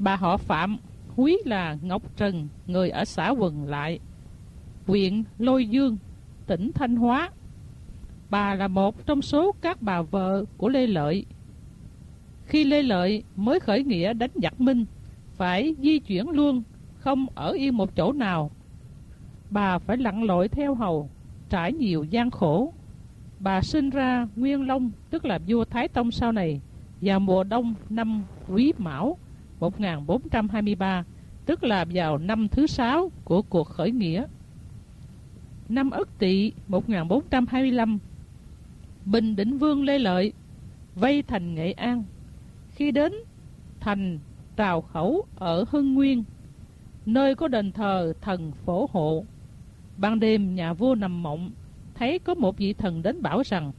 Bà họ Phạm, húy là Ngọc Trần, người ở xã Quần Lại, huyện Lôi Dương, tỉnh Thanh Hóa. Bà là một trong số các bà vợ của Lê Lợi. Khi Lê Lợi mới khởi nghĩa đánh giặc Minh, phải di chuyển luôn, không ở yên một chỗ nào. Bà phải lặn lội theo hầu, trải nhiều gian khổ. Bà sinh ra Nguyên Long, tức là vua Thái Tông sau này, vào mùa đông năm Quý Mão 1423, tức là vào năm thứ 6 của cuộc khởi nghĩa. Năm Ất Tỵ 1425, Bình Định Vương Lê Lợi vây thành Nghệ An. Khi đến thành Trào Khẩu ở Hưng Nguyên, nơi có đền thờ thần Phổ Hộ, ban đêm nhà vua nằm mộng, thấy có một vị thần đến bảo rằng: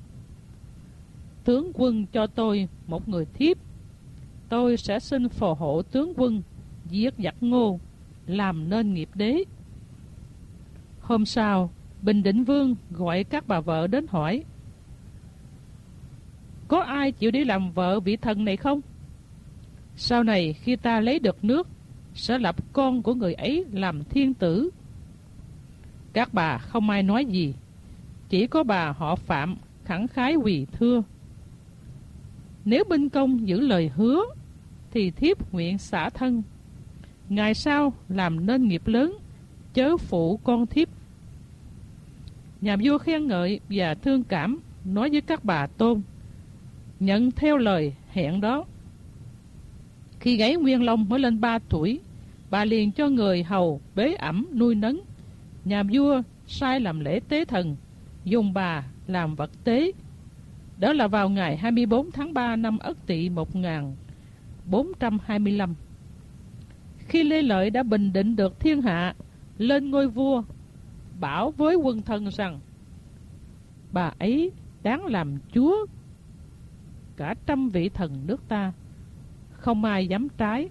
tướng quân cho tôi một người thiếp, tôi sẽ xin phò hộ tướng quân giết giặc Ngô, làm nên nghiệp đế. Hôm sau, Bình Định Vương gọi các bà vợ đến hỏi: có ai chịu đi làm vợ vị thần này không? Sau này khi ta lấy được nước, sẽ lập con của người ấy làm thiên tử. Các bà không ai nói gì, chỉ có bà họ Phạm khẳng khái quỳ thưa: nếu binh công giữ lời hứa, thì thiếp nguyện xả thân. Ngày sau làm nên nghiệp lớn, chớ phụ con thiếp. Nhà vua khen ngợi và thương cảm, nói với các bà Tôn nhận theo lời hẹn đó. Khi gái Nguyên Long mới lên 3 tuổi, bà liền cho người hầu bế ẵm nuôi nấng. Nhà vua sai làm lễ tế thần, dùng bà làm vật tế. Đó là vào ngày 24 tháng 3 năm Ất Tỵ 1425. Khi Lê Lợi đã bình định được thiên hạ, lên ngôi vua, bảo với quân thần rằng: bà ấy đáng làm chúa cả 100 vị thần nước ta, không ai dám trái.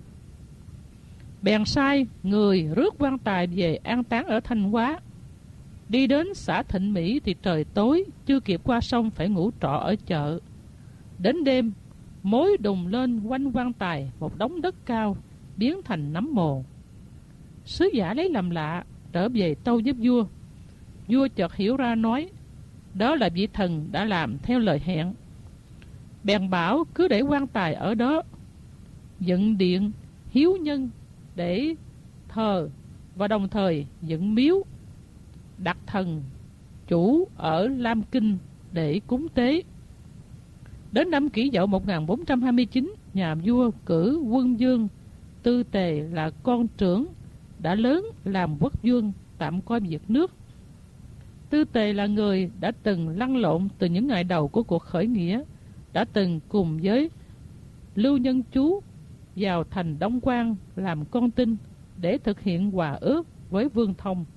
Bèn sai người rước quan tài về an táng ở Thanh Hóa. Đi đến xã Thịnh Mỹ thì trời tối, chưa kịp qua sông phải ngủ trọ ở chợ. Đến đêm, mối đùng lên quanh quan tài một đống đất cao, biến thành nấm mồ. Sứ giả lấy làm lạ, trở về tâu giúp vua. Vua chợt hiểu ra, nói: đó là vị thần đã làm theo lời hẹn. Bèn bảo cứ để quan tài ở đó, dựng điện hiếu nhân để thờ, và đồng thời dựng miếu đặt thần chủ ở Lam Kinh để cúng tế. Đến năm Kỷ Dậu 1429, nhà vua cử Quân Vương Tư Tề là con trưởng đã lớn làm quốc vương, tạm coi việc nước. Tư Tề là người đã từng lăn lộn từ những ngày đầu của cuộc khởi nghĩa, đã từng cùng với Lưu Nhân Chú vào thành Đông Quan làm con tin để thực hiện hòa ước với Vương Thông.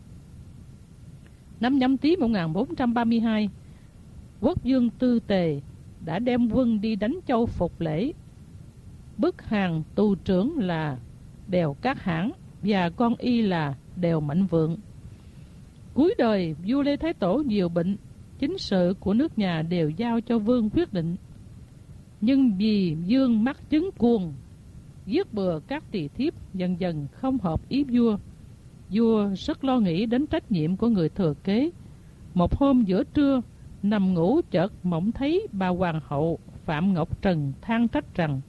Năm Nhâm Tý 1432, quốc vương Tư Tề đã đem quân đi đánh Châu Phục Lễ, bức hàng tù trưởng là Đèo Cát Hãn và con y là Đèo Mạnh Vượng. Cuối đời, vua Lê Thái Tổ nhiều bệnh, chính sự của nước nhà đều giao cho vương quyết định. Nhưng vì vương mắc chứng cuồng, giết bừa các tỳ thiếp, dần dần không hợp ý vua. Vua rất lo nghĩ đến trách nhiệm của người thừa kế. Một hôm giữa trưa, nằm ngủ chợt mộng thấy bà hoàng hậu Phạm Ngọc Trần than trách rằng: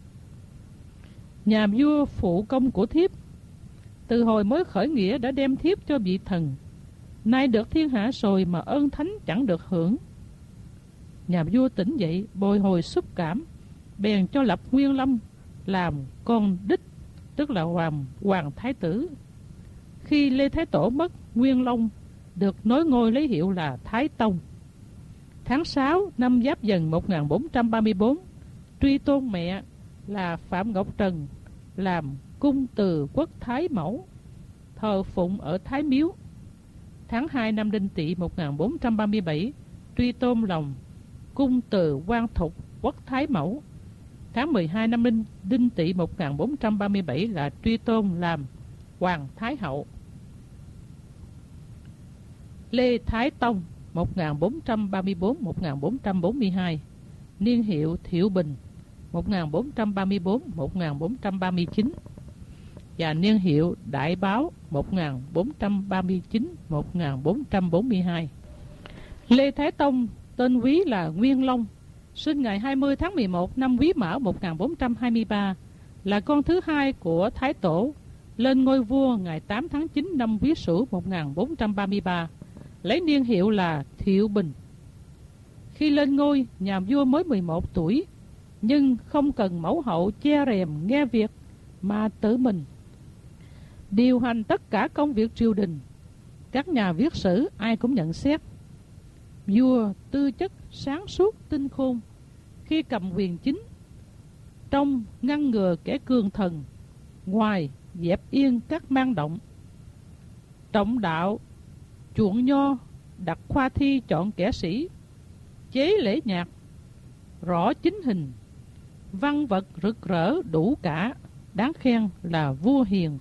nhà vua phụ công của thiếp, từ hồi mới khởi nghĩa đã đem thiếp cho vị thần, nay được thiên hạ rồi mà ơn thánh chẳng được hưởng. Nhà vua tỉnh dậy bồi hồi xúc cảm, bèn cho lập Nguyên Long làm con đích, tức là hoàng thái tử. Khi Lê Thái Tổ mất, Nguyên Long được nối ngôi lấy hiệu là Thái Tông. Tháng 6 năm Giáp Dần 1434, truy tôn mẹ là Phạm Ngọc Trần làm cung từ quốc Thái Mẫu, thờ phụng ở Thái Miếu. Tháng 2 năm Đinh Tỵ 1437, truy tôn lòng cung từ Quan Thục quốc Thái Mẫu. Tháng 12 năm Đinh Tỵ 1437 là truy tôn làm Hoàng Thái Hậu. Lê Thái Tông 1434-1442, niên hiệu Thiệu Bình 1434-1439. và niên hiệu Đại Báo 1439-1442. Lê Thái Tông tên quý là Nguyên Long, sinh ngày 20 tháng 11 năm Quý Mão 1423, là con thứ hai của Thái Tổ, lên ngôi vua ngày 8 tháng 9 năm Quý Sửu 1433, lấy niên hiệu là Thiệu Bình. Khi lên ngôi, nhà vua mới 11 tuổi, nhưng không cần mẫu hậu che rèm nghe việc, mà tự mình điều hành tất cả công việc triều đình. Các nhà viết sử ai cũng nhận xét vua tư chất sáng suốt tinh khôn, khi cầm quyền chính, trong ngăn ngừa kẻ cường thần, ngoài dẹp yên các mang động. Trọng đạo, chuộng nho, đặt khoa thi chọn kẻ sĩ, chế lễ nhạc, rõ chính hình, văn vật rực rỡ đủ cả, đáng khen là vua hiền.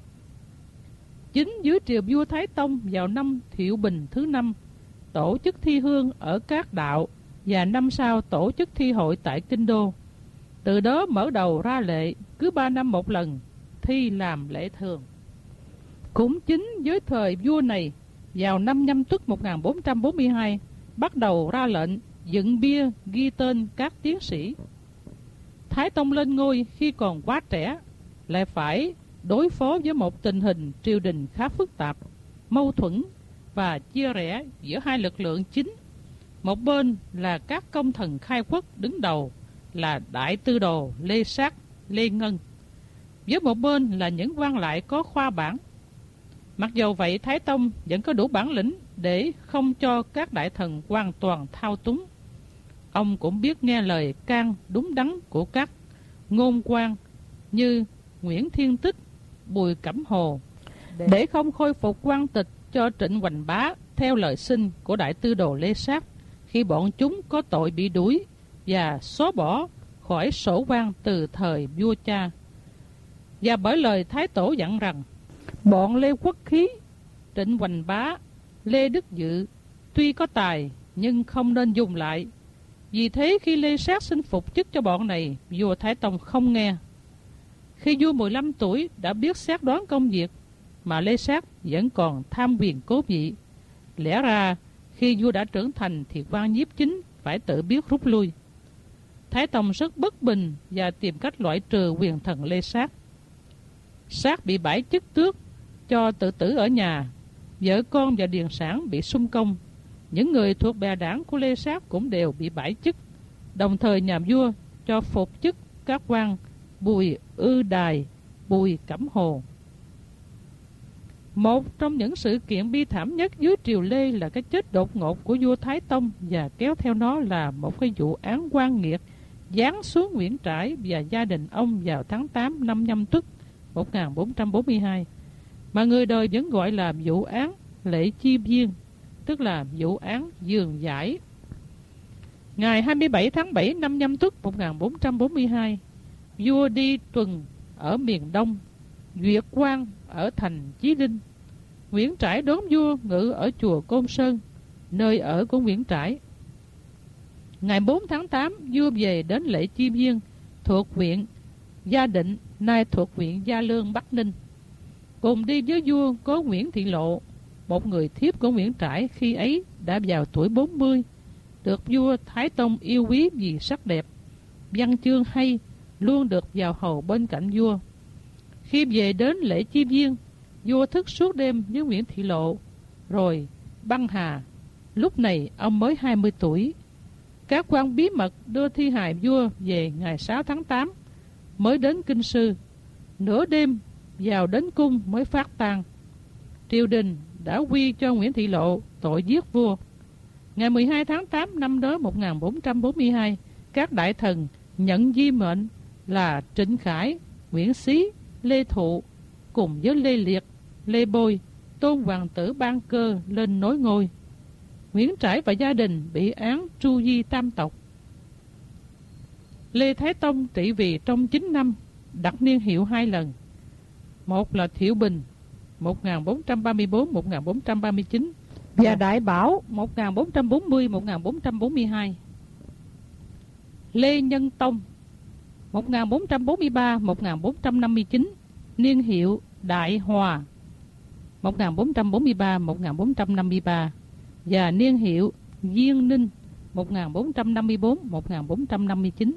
Chính dưới triều vua Thái Tông vào năm Thiệu Bình thứ 5, tổ chức thi hương ở các đạo, và năm sau tổ chức thi hội tại Kinh Đô. Từ đó mở đầu ra lệ cứ 3 năm một lần thi làm lễ thường. Cũng chính với thời vua này, vào năm Nhâm Tuất 1442, bắt đầu ra lệnh dựng bia ghi tên các tiến sĩ. Thái Tông lên ngôi khi còn quá trẻ, lại phải đối phó với một tình hình triều đình khá phức tạp, mâu thuẫn và chia rẽ giữa hai lực lượng chính. Một bên là các công thần khai quốc đứng đầu là Đại Tư Đồ Lê Sát, Lê Ngân, với một bên là những quan lại có khoa bảng. Mặc dù vậy, Thái Tông vẫn có đủ bản lĩnh để không cho các đại thần hoàn toàn thao túng. Ông cũng biết nghe lời can đúng đắn của các ngôn quan như Nguyễn Thiên Tích, Bùi Cẩm Hồ, để không khôi phục quan tịch cho Trịnh Hoành Bá theo lời xin của Đại Tư Đồ Lê Sát, khi bọn chúng có tội bị đuổi và xóa bỏ khỏi sổ quan từ thời vua cha. Và bởi lời Thái Tổ dặn rằng bọn Lê Quốc Khí, Trịnh Hoành Bá, Lê Đức Dự tuy có tài nhưng không nên dùng lại. Vì thế khi Lê Sát xin phục chức cho bọn này, vua Thái Tông không nghe. Khi vua 15 tuổi đã biết xét đoán công việc, mà Lê Sát vẫn còn tham quyền cố vị. Lẽ ra khi vua đã trưởng thành thì quan nhiếp chính phải tự biết rút lui. Thái Tông rất bất bình và tìm cách loại trừ quyền thần Lê Sát. Sát bị bãi chức tước, cho tự tử ở nhà. Vợ con và điền sản bị xung công. Những người thuộc bè đảng của Lê Sát cũng đều bị bãi chức. Đồng thời nhà vua cho phục chức các quan Bùi Ư Đài, Bùi Cẩm Hồ. Một trong những sự kiện bi thảm nhất dưới triều Lê là cái chết đột ngột của vua Thái Tông, và kéo theo nó là một cái vụ án oan nghiệt giáng xuống Nguyễn Trãi và gia đình ông vào tháng 8 năm Nhâm Tuất 1442, mà người đời vẫn gọi là vụ án Lễ Chi Viên, tức là vụ án Giường Giải. Ngày 27 tháng 7 năm Nhâm Tuất 1442, vua đi tuần ở miền Đông, duyệt quan ở thành Chí Linh. Nguyễn Trãi đón vua ngự ở chùa Côn Sơn, nơi ở của Nguyễn Trãi. Ngày 4 tháng 8, vua về đến Lễ Chi Viên, thuộc huyện Gia Định, nay thuộc huyện Gia Lương, Bắc Ninh. Cùng đi với vua có Nguyễn Thị Lộ, một người thiếp của Nguyễn Trãi khi ấy đã vào tuổi 40, được vua Thái Tông yêu quý vì sắc đẹp, văn chương hay, luôn được vào hầu bên cạnh vua. Khi về đến Lễ Chi Viên, vua thức suốt đêm với Nguyễn Thị Lộ, rồi băng hà. Lúc này ông mới 20 tuổi. Các quan bí mật đưa thi hài vua về ngày 6 tháng 8, mới đến Kinh Sư. Nửa đêm vào đến cung mới phát tang. Triều đình đã quy cho Nguyễn Thị Lộ tội giết vua. Ngày 12 tháng 8 năm đó 1442, các đại thần nhận di mệnh là Trịnh Khải, Nguyễn Xí, Lê Thụ cùng với Lê Liệt, Lê Bôi tôn hoàng tử Ban Cơ lên nối ngôi. Nguyễn Trãi và gia đình bị án tru di tam tộc. Lê Thái Tông trị vì trong 9 năm, đặt niên hiệu 2 lần. Một là Thiệu Bình 1434-1439 và Đại Bảo 1440-1442. Lê Nhân Tông 1443-1459 niên hiệu Đại Hòa 1443-1453 và niên hiệu Diên Ninh 1454-1459.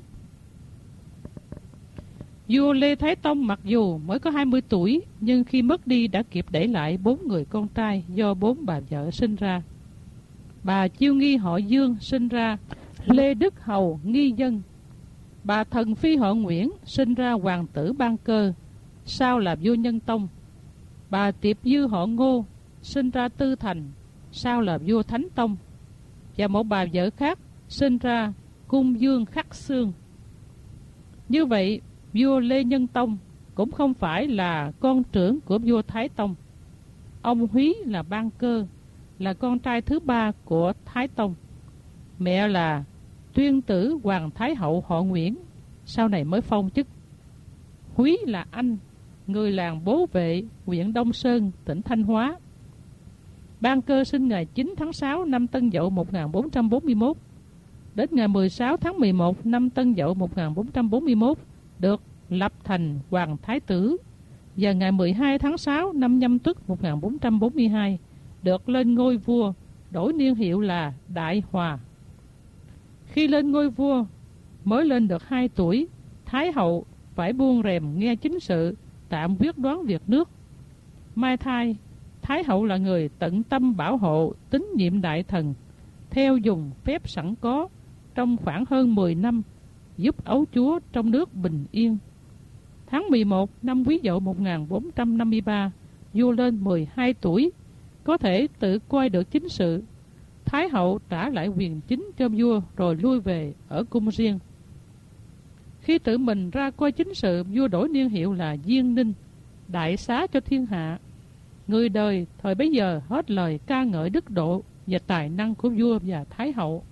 Vua Lê Thái Tông mặc dù mới có 20 tuổi, nhưng khi mất đi đã kịp để lại 4 người con trai do 4 bà vợ sinh ra. Bà Chiêu Nghi họ Dương sinh ra Lê Đức Hầu Nghi Dân. Bà Thần Phi họ Nguyễn sinh ra hoàng tử Ban Cơ, sau là vua Nhân Tông. Bà Tiệp Dư họ Ngô sinh ra Tư Thành, sau là vua Thánh Tông. Và một bà vợ khác sinh ra Cung Dương Khắc Xương. Như vậy, vua Lê Nhân Tông cũng không phải là con trưởng của vua Thái Tông. Ông Húy là Ban Cơ, là con trai thứ 3 của Thái Tông. Mẹ là tuyên tử Hoàng Thái Hậu họ Nguyễn, sau này mới phong chức. Húy là anh, người làng Bố Vệ, huyện Đông Sơn, tỉnh Thanh Hóa. Ban Cơ sinh ngày 9 tháng 6 năm Tân Dậu 1441. Đến ngày 16 tháng 11 năm Tân Dậu 1441 được lập thành Hoàng Thái Tử, và ngày 12 tháng 6 năm Nhâm Tuất 1442 được lên ngôi vua, đổi niên hiệu là Đại Hòa. Khi lên ngôi vua mới lên được 2 tuổi, Thái hậu phải buông rèm nghe chính sự, tạm quyết đoán việc nước. Mai thai, Thái hậu là người tận tâm bảo hộ tín nhiệm đại thần, theo dùng phép sẵn có trong khoảng hơn 10 năm, giúp ấu chúa trong nước bình yên. Tháng 11 năm Quý Dậu 1453, vua lên 12 tuổi, có thể tự coi được chính sự. Thái hậu trả lại quyền chính cho vua rồi lui về ở cung riêng. Khi tự mình ra coi chính sự, vua đổi niên hiệu là Diên Ninh, đại xá cho thiên hạ. Người đời thời bấy giờ hết lời ca ngợi đức độ và tài năng của vua và Thái hậu.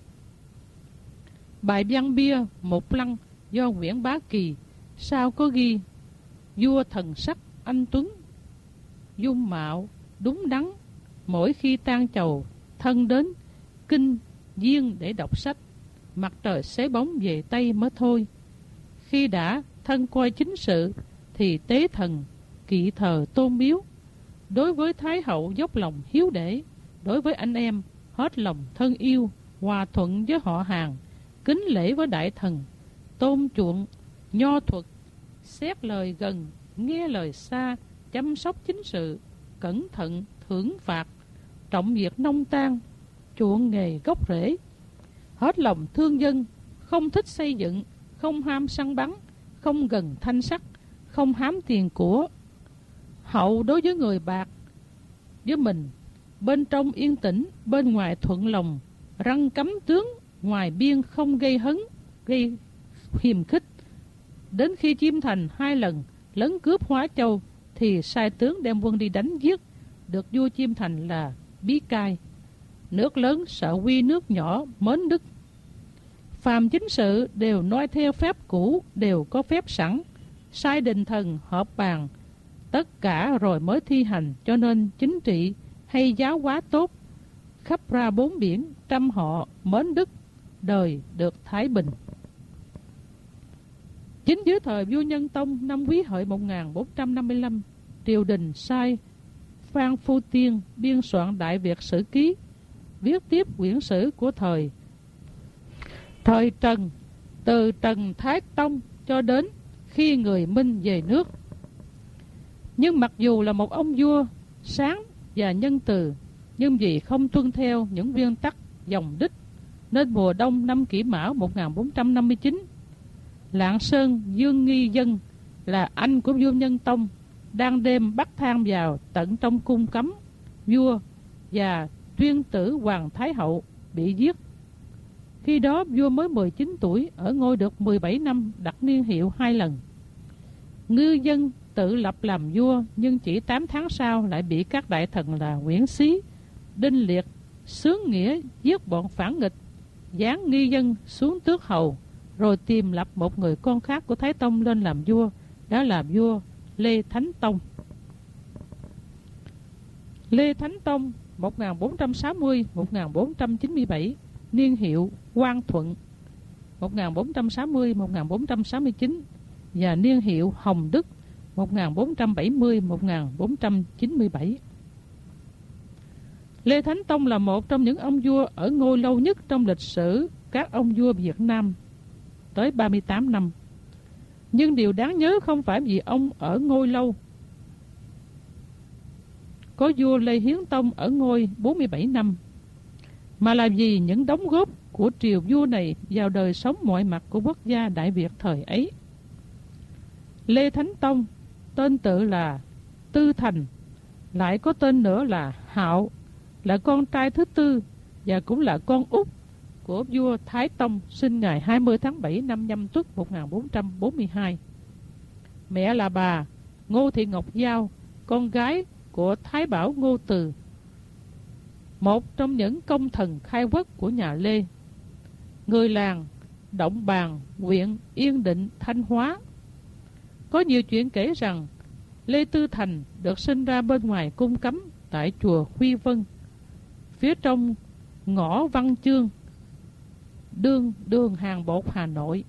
Bài văn bia Một Lăng do Nguyễn Bá Kỳ sau có ghi: vua thần sắc anh tuấn, dung mạo đúng đắn, mỗi khi tan chầu thân đến kinh Diên để đọc sách, mặt trời xế bóng về Tây mới thôi. Khi đã thân coi chính sự thì tế thần kỵ thờ tôn miếu. Đối với Thái hậu dốc lòng hiếu để, đối với anh em hết lòng thân yêu, hòa thuận với họ hàng, kính lễ với đại thần, tôn chuộng nho thuật, xét lời gần nghe lời xa, chăm sóc chính sự, cẩn thận thưởng phạt, trọng việc nông tan, chuộng nghề gốc rễ, hết lòng thương dân, không thích xây dựng, không ham săn bắn, không gần thanh sắc, không hám tiền của. Hậu đối với người bạc với mình, bên trong yên tĩnh, bên ngoài thuận lòng, răn cấm tướng, ngoài biên không gây hấn, gây hiềm khích. Đến khi chiêm thành 2 lần lấn cướp Hóa Châu thì sai tướng đem quân đi đánh giết, được vua chiêm thành là Bí Cai. Nước lớn sợ quy nước nhỏ, mến đức. Phàm chính sự đều noi theo phép cũ, đều có phép sẵn, sai đình thần họp bàn tất cả rồi mới thi hành, cho nên chính trị hay giáo hóa tốt, khắp ra 4 biển, trăm họ mến đức, đời được thái bình. Chính dưới thời vua Nhân Tông năm Quý Hợi 1455, triều đình sai Phan Phu Tiên biên soạn Đại Việt Sử Ký, viết tiếp quyển sử của thời Trần, từ Trần Thái Tông cho đến khi người Minh về nước. Nhưng mặc dù là một ông vua sáng và nhân từ, nhưng vì không tuân theo những nguyên tắc dòng đích, nên mùa đông năm Kỷ Mão 1459, Lạng Sơn Dương Nghi Dân là anh của vua Nhân Tông đang đêm bắt thang vào tận trong cung cấm vua và tuyên tử Hoàng Thái Hậu bị giết. Khi đó vua mới 19 tuổi, ở ngôi được 17 năm, đặt niên hiệu 2 lần. Ngư Dân tự lập làm vua, nhưng chỉ 8 tháng sau lại bị các đại thần là Nguyễn Xí, Đinh Liệt, Xướng Nghĩa giết bọn phản nghịch, giáng Nghi Dân xuống tước hầu, rồi tìm lập một người con khác của Thái Tông lên làm vua, đó là vua Lê Thánh Tông. Lê Thánh Tông 1460-1497, niên hiệu Quang Thuận 1460-1469 và niên hiệu Hồng Đức 1470-1497. Lê Thánh Tông là một trong những ông vua ở ngôi lâu nhất trong lịch sử các ông vua Việt Nam, tới 38 năm. Nhưng điều đáng nhớ không phải vì ông ở ngôi lâu. Có vua Lê Hiến Tông ở ngôi 47 năm, mà là vì những đóng góp của triều vua này vào đời sống mọi mặt của quốc gia Đại Việt thời ấy. Lê Thánh Tông, tên tự là Tư Thành, lại có tên nữa là Hạo, là con trai thứ tư và cũng là con út của vua Thái Tông, sinh ngày 20 tháng 7 năm Nhâm Tuất 1442. Mẹ là bà Ngô Thị Ngọc Giao, con gái của Thái Bảo Ngô Từ, một trong những công thần khai quốc của nhà Lê. Người làng Động Bàn, huyện Yên Định, Thanh Hóa. Có nhiều chuyện kể rằng Lê Tư Thành được sinh ra bên ngoài cung cấm tại chùa Huy Vân, phía trong ngõ Văn Chương, đường Hàng Bột, Hà Nội.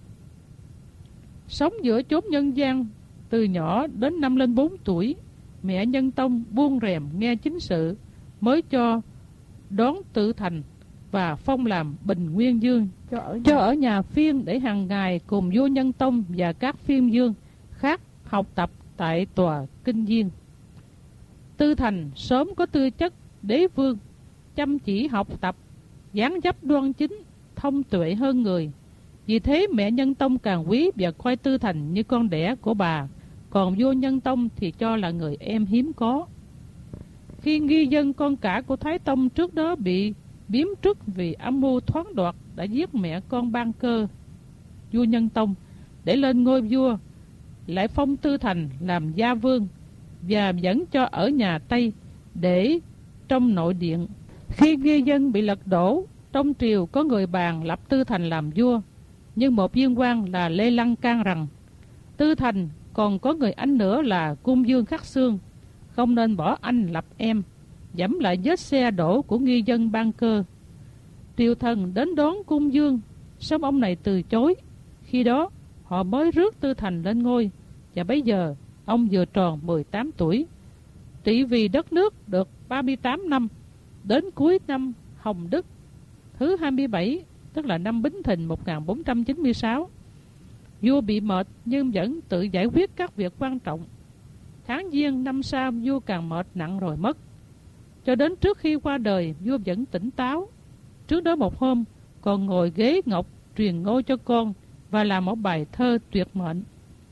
Sống giữa chốn nhân gian từ nhỏ đến năm lên 4 tuổi, mẹ Nhân Tông buông rèm nghe chính sự mới cho đón Tư Thành và phong làm Bình Nguyên Dương cho ở nhà phiên, để hàng ngày cùng vua Nhân Tông và các phiên vương khác học tập tại tòa Kinh Viên. Tư Thành sớm có tư chất đế vương, chăm chỉ học tập, dáng dấp đoan chính, thông tuệ hơn người. Vì thế mẹ Nhân Tông càng quý và coi Tư Thành như con đẻ của bà, còn vua Nhân Tông thì cho là người em hiếm có. Khi nghi dân con cả của Thái Tông trước đó bị biếm truất vì âm mưu thoáng đoạt đã giết mẹ con Ban Cơ, vua Nhân Tông, để lên ngôi vua, lại phong Tư Thành làm gia vương và dẫn cho ở nhà Tây để trong nội điện. Khi nghi dân bị lật đổ, trong triều có người bàn lập Tư Thành làm vua, nhưng một viên quan là Lê Lăng can rằng Tư Thành còn có người anh nữa là Cung Dương Khắc Xương, không nên bỏ anh lập em, dẫm lại vết xe đổ của nghi dân Ban Cơ. Triều thần đến đón Cung Dương, song ông này từ chối. Khi đó họ mới rước Tư Thành lên ngôi, và bây giờ ông vừa tròn 18 tuổi, trị vì đất nước được 38 năm, đến cuối năm Hồng Đức thứ 27, tức là năm Bính Thìn 1496. Vua bị mệt nhưng vẫn tự giải quyết các việc quan trọng. Tháng Giêng năm sau, vua càng mệt nặng rồi mất. Cho đến trước khi qua đời, vua vẫn tỉnh táo. Trước đó một hôm, còn ngồi ghế ngọc truyền ngôi cho con và làm một bài thơ tuyệt mệnh.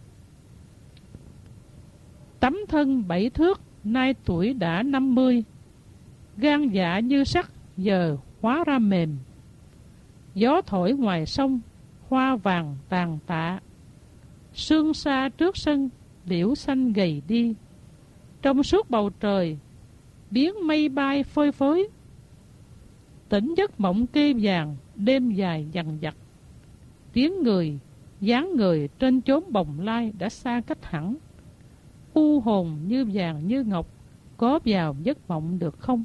Tấm thân 7 thước, nay tuổi đã 50, gan dạ như sắt, giờ hóa ra mềm. Gió thổi ngoài sông, hoa vàng tàn tạ. Sương xa trước sân, liễu xanh gầy đi. Trong suốt bầu trời, biến mây bay phơi phới. Tỉnh giấc mộng kê vàng, đêm dài dằng dặc. Tiếng người, dáng người trên chốn bồng lai đã xa cách hẳn. U hồn như vàng như ngọc, có vào giấc mộng được không?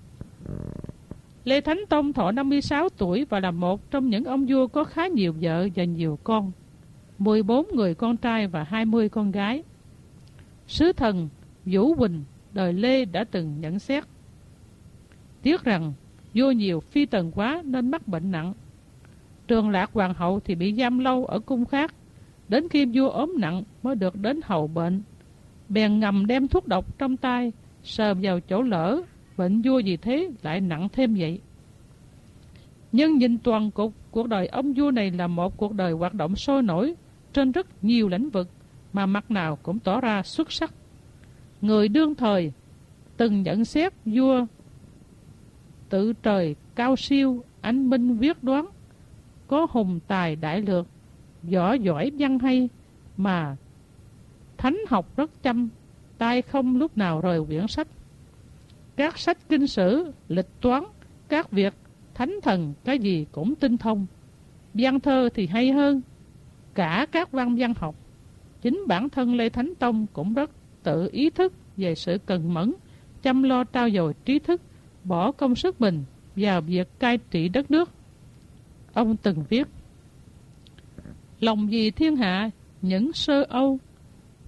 Lê Thánh Tông thọ 56 tuổi và là một trong những ông vua có khá nhiều vợ và nhiều con, 14 người con trai và 20 con gái. Sứ thần Vũ Huỳnh đời Lê đã từng nhận xét: tiếc rằng vua nhiều phi tần quá nên mắc bệnh nặng. Trường Lạc hoàng hậu thì bị giam lâu ở cung khác, đến khi vua ốm nặng mới được đến hầu bệnh. Bèn ngầm đem thuốc độc trong tay sờ vào chỗ lỡ, bệnh vua vì thế lại nặng thêm vậy. Nhưng nhìn toàn cục, cuộc đời ông vua này là một cuộc đời hoạt động sôi nổi trên rất nhiều lĩnh vực, mà mặt nào cũng tỏ ra xuất sắc. Người đương thời từng nhận xét vua tự trời cao siêu, anh minh viết đoán, có hùng tài đại lược, võ giỏi văn hay, mà thánh học rất chăm, tay không lúc nào rời quyển sách. Các sách kinh sử, lịch toán, các việc thánh thần cái gì cũng tinh thông. Văn thơ thì hay hơn cả các văn học. Chính bản thân Lê Thánh Tông cũng rất tự ý thức về sự cần mẫn, chăm lo trau dồi trí thức, bỏ công sức mình vào việc cai trị đất nước. Ông từng viết: lòng vì thiên hạ những sơ âu,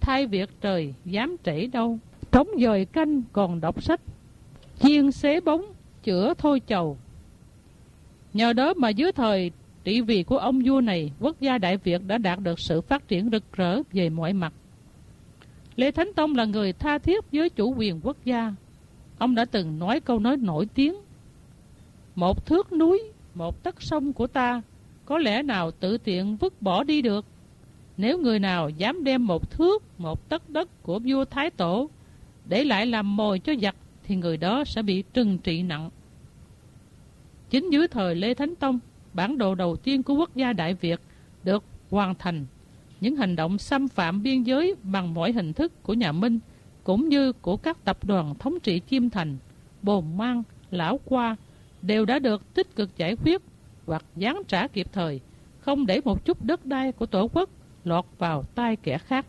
thay việc trời dám trễ đâu. Trống dời canh còn đọc sách, chiên xế bóng chữa thôi chầu. Nhờ đó mà dưới thời trị vì của ông vua này, quốc gia Đại Việt đã đạt được sự phát triển rực rỡ về mọi mặt. Lê Thánh Tông là người tha thiết với chủ quyền quốc gia. Ông đã từng nói câu nói nổi tiếng: một thước núi, một tấc sông của ta, có lẽ nào tự tiện vứt bỏ đi được. Nếu người nào dám đem một thước, một tấc đất của vua Thái Tổ để lại làm mồi cho giặc, thì người đó sẽ bị trừng trị nặng. Chính dưới thời Lê Thánh Tông, bản đồ đầu tiên của quốc gia Đại Việt được hoàn thành. Những hành động xâm phạm biên giới bằng mọi hình thức của nhà Minh, cũng như của các tập đoàn thống trị Chiêm Thành, Bồn Mang, Lão Qua, đều đã được tích cực giải quyết hoặc giáng trả kịp thời, không để một chút đất đai của Tổ quốc lọt vào tay kẻ khác.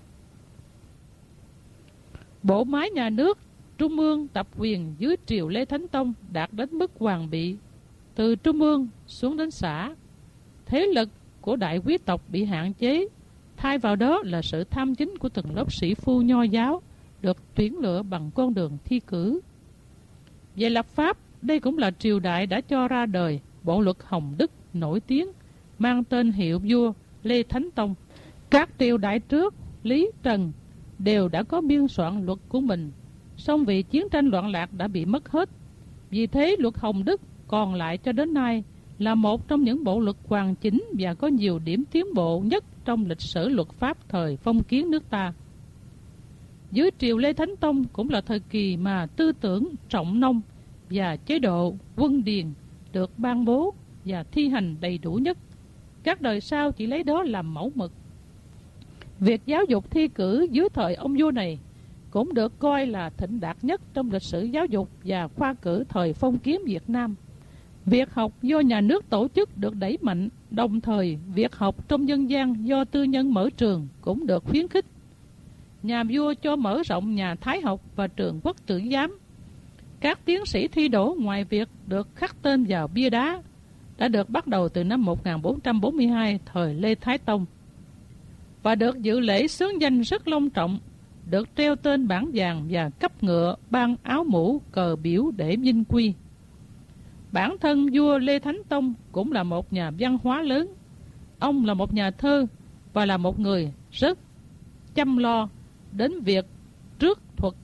Bộ máy nhà nước trung ương tập quyền dưới triều Lê Thánh Tông đạt đến mức hoàn bị. Từ trung ương xuống đến xã, thế lực của đại quý tộc bị hạn chế, thay vào đó là sự tham chính của từng lớp sĩ phu nho giáo được tuyển lựa bằng con đường thi cử. Về lập pháp, đây cũng là triều đại đã cho ra đời bộ luật Hồng Đức nổi tiếng, mang tên hiệu vua Lê Thánh Tông. Các triều đại trước, Lý, Trần đều đã có biên soạn luật của mình, song vì chiến tranh loạn lạc đã bị mất hết. Vì thế luật Hồng Đức còn lại cho đến nay là một trong những bộ luật hoàn chỉnh và có nhiều điểm tiến bộ nhất trong lịch sử luật pháp thời phong kiến nước ta. Dưới triều Lê Thánh Tông cũng là thời kỳ mà tư tưởng trọng nông và chế độ quân điền được ban bố và thi hành đầy đủ nhất. Các đời sau chỉ lấy đó làm mẫu mực. Việc giáo dục thi cử dưới thời ông vua này cũng được coi là thịnh đạt nhất trong lịch sử giáo dục và khoa cử thời phong kiến Việt Nam. Việc học do nhà nước tổ chức được đẩy mạnh, đồng thời việc học trong dân gian do tư nhân mở trường cũng được khuyến khích. Nhà vua cho mở rộng nhà Thái học và trường Quốc Tử Giám. Các tiến sĩ thi đỗ ngoài việc được khắc tên vào bia đá đã được bắt đầu từ năm 1442 thời Lê Thái Tông và được dự lễ xướng danh rất long trọng, được treo tên bảng vàng và cấp ngựa, ban áo mũ, cờ biểu để vinh quy. Bản thân vua Lê Thánh Tông cũng là một nhà văn hóa lớn. Ông là một nhà thơ và là một người rất chăm lo đến việc trước thuật.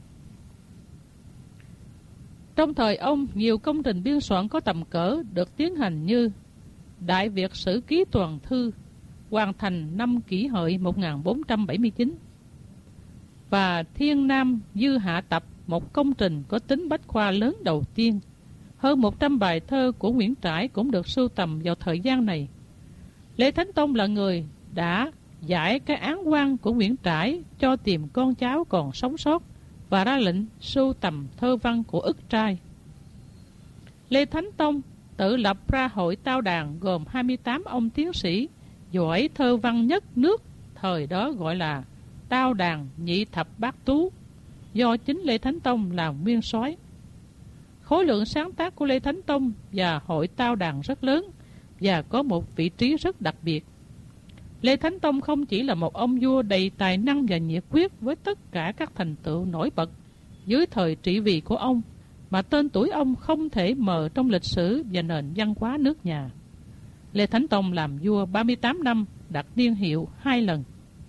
Trong thời ông, nhiều công trình biên soạn có tầm cỡ được tiến hành như Đại Việt Sử Ký Toàn Thư, hoàn thành năm Kỷ Hợi 1479, và Thiên Nam Dư Hạ Tập, một công trình có tính bách khoa lớn đầu tiên. Hơn 100 bài thơ của Nguyễn Trãi cũng được sưu tầm vào thời gian này. Lê Thánh Tông là người đã giải cái án oan của Nguyễn Trãi cho tìm con cháu còn sống sót và ra lệnh sưu tầm thơ văn của Ức Trai. Lê Thánh Tông tự lập ra hội Tao Đàn gồm 28 ông tiến sĩ giỏi thơ văn nhất nước, thời đó gọi là Tao Đàn Nhị Thập Bát Tú, do chính Lê Thánh Tông làm nguyên soái. Khối lượng sáng tác của Lê Thánh Tông và hội Tao Đàn rất lớn và có một vị trí rất đặc biệt. Lê Thánh Tông không chỉ là một ông vua đầy tài năng và nhiệt huyết với tất cả các thành tựu nổi bật dưới thời trị vì của ông, mà tên tuổi ông không thể mờ trong lịch sử và nền văn hóa nước nhà. Lê Thánh Tông làm vua 38 năm, đặt niên hiệu 2 lần.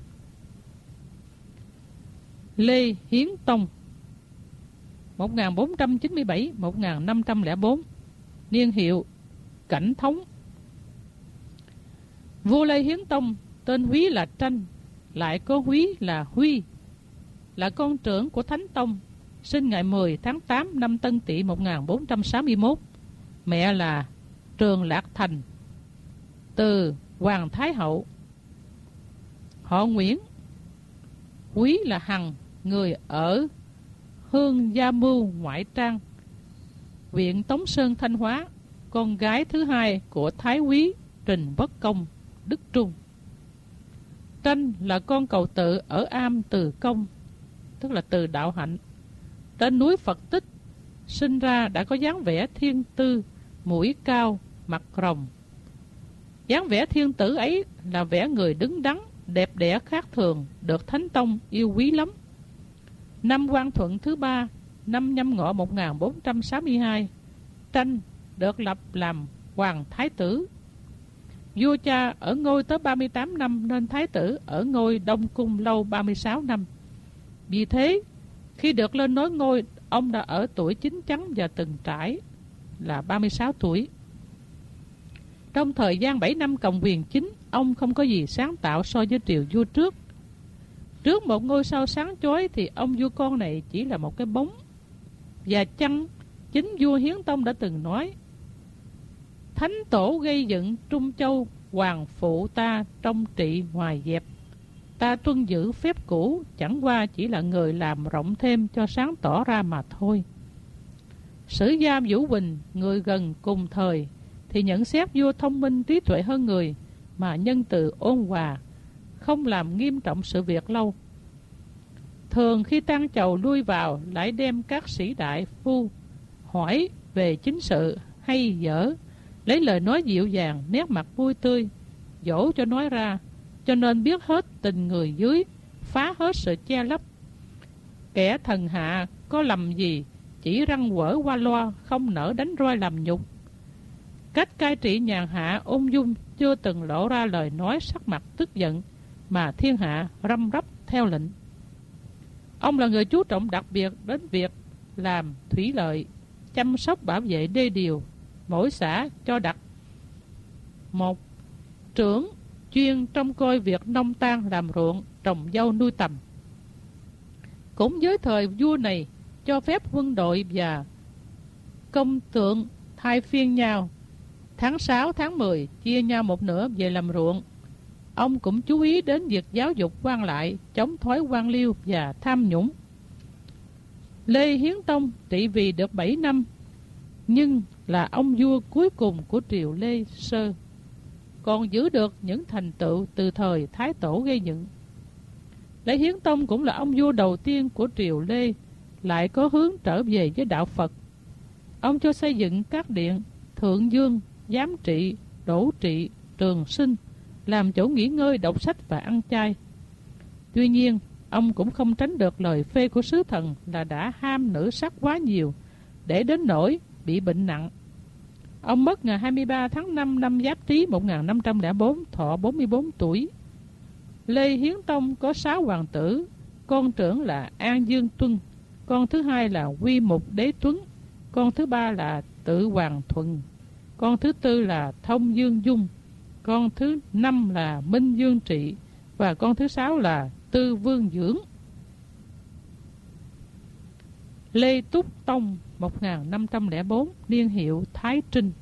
Lê Hiến Tông 1497-1504, niên hiệu Cảnh Thống. Vua Lê Hiến Tông tên Húy là Tranh, lại có Húy là Huy, là con trưởng của Thánh Tông, sinh ngày 10 tháng 8 năm Tân Tỵ 1461. Mẹ là Trường Lạc Thành, từ Hoàng Thái Hậu. Họ Nguyễn. Húy là Hằng, người ở Hương Gia Mưu Ngoại Trang, huyện Tống Sơn, Thanh Hóa, con gái thứ hai của Thái Úy Trình Bất Công, Đức Trung. Tranh là con cầu tự ở Am Từ Công, tức là từ Đạo Hạnh, trên núi Phật Tích. Sinh ra đã có dáng vẻ thiên tư, mũi cao, mặt rồng. Dáng vẻ thiên tử ấy là vẻ người đứng đắn, đẹp đẽ khác thường, được Thánh Tông yêu quý lắm. Năm Quang Thuận thứ 3, năm Nhâm Ngọ 1462, Tranh được lập làm hoàng thái tử. Vua cha ở ngôi tới 38 năm nên thái tử ở ngôi Đông Cung lâu 36 năm. Vì thế, khi được lên nối ngôi, ông đã ở tuổi chín chắn và từng trải là 36 tuổi. Trong thời gian 7 năm cầm quyền chính, ông không có gì sáng tạo so với triều vua trước. Trước một ngôi sao sáng chói thì ông vua con này chỉ là một cái bóng. Và chăng chính vua Hiến Tông đã từng nói: Thánh tổ gây dựng Trung Châu, hoàng phụ ta trong trị ngoài dẹp. Ta tuân giữ phép cũ, chẳng qua chỉ là người làm rộng thêm cho sáng tỏ ra mà thôi. Sử gia Vũ Bình, người gần cùng thời, thì nhận xét vua thông minh trí tuệ hơn người, mà nhân từ ôn hòa, không làm nghiêm trọng sự việc lâu. Thường khi tang chầu lui vào, lại đem các sĩ đại phu hỏi về chính sự hay dở, lấy lời nói dịu dàng, nét mặt vui tươi, dỗ cho nói ra, cho nên biết hết tình người dưới, phá hết sự che lấp. Kẻ thần hạ có lầm gì, chỉ răng quở qua loa, không nỡ đánh roi làm nhục. Cách cai trị nhàn hạ ung dung, chưa từng lộ ra lời nói sắc mặt tức giận, mà thiên hạ răm rắp theo lệnh. Ông là người chú trọng đặc biệt đến việc làm thủy lợi, chăm sóc bảo vệ đê điều. Mỗi xã cho đặt một trưởng chuyên trông coi việc nông tan, làm ruộng, trồng dâu, nuôi tầm. Cũng với thời vua này, cho phép quân đội và công tượng thay phiên nhau. Tháng 6, tháng 10 chia nhau một nửa về làm ruộng. Ông cũng chú ý đến việc giáo dục quan lại, chống thói quan liêu và tham nhũng. Lê Hiến Tông trị vì được 7 năm, nhưng là ông vua cuối cùng của triều Lê Sơ, còn giữ được những thành tựu từ thời Thái Tổ gây dựng. Lê Hiến Tông cũng là ông vua đầu tiên của triều Lê lại có hướng trở về với đạo Phật. Ông cho xây dựng các điện Thượng Dương, Giám Trị, Đỗ Trị, Trường Sinh, làm chỗ nghỉ ngơi, đọc sách và ăn chay. Tuy nhiên, ông cũng không tránh được lời phê của sứ thần là đã ham nữ sắc quá nhiều, để đến nỗi bị bệnh nặng. Ông mất ngày 23 tháng 5 năm Giáp Tý 1504, thọ 44 tuổi. Lê Hiến Tông có 6 hoàng tử, con trưởng là An Dương Tuân, con thứ hai là Quy Mục Đế Tuấn, con thứ ba là Tự Hoàng Thuận, con thứ tư là Thông Dương Dung, con thứ năm là Minh Dương Trị, và con thứ sáu là Tư Vương Dưỡng. Lê Túc Tông 1504, niên hiệu Thái Trinh.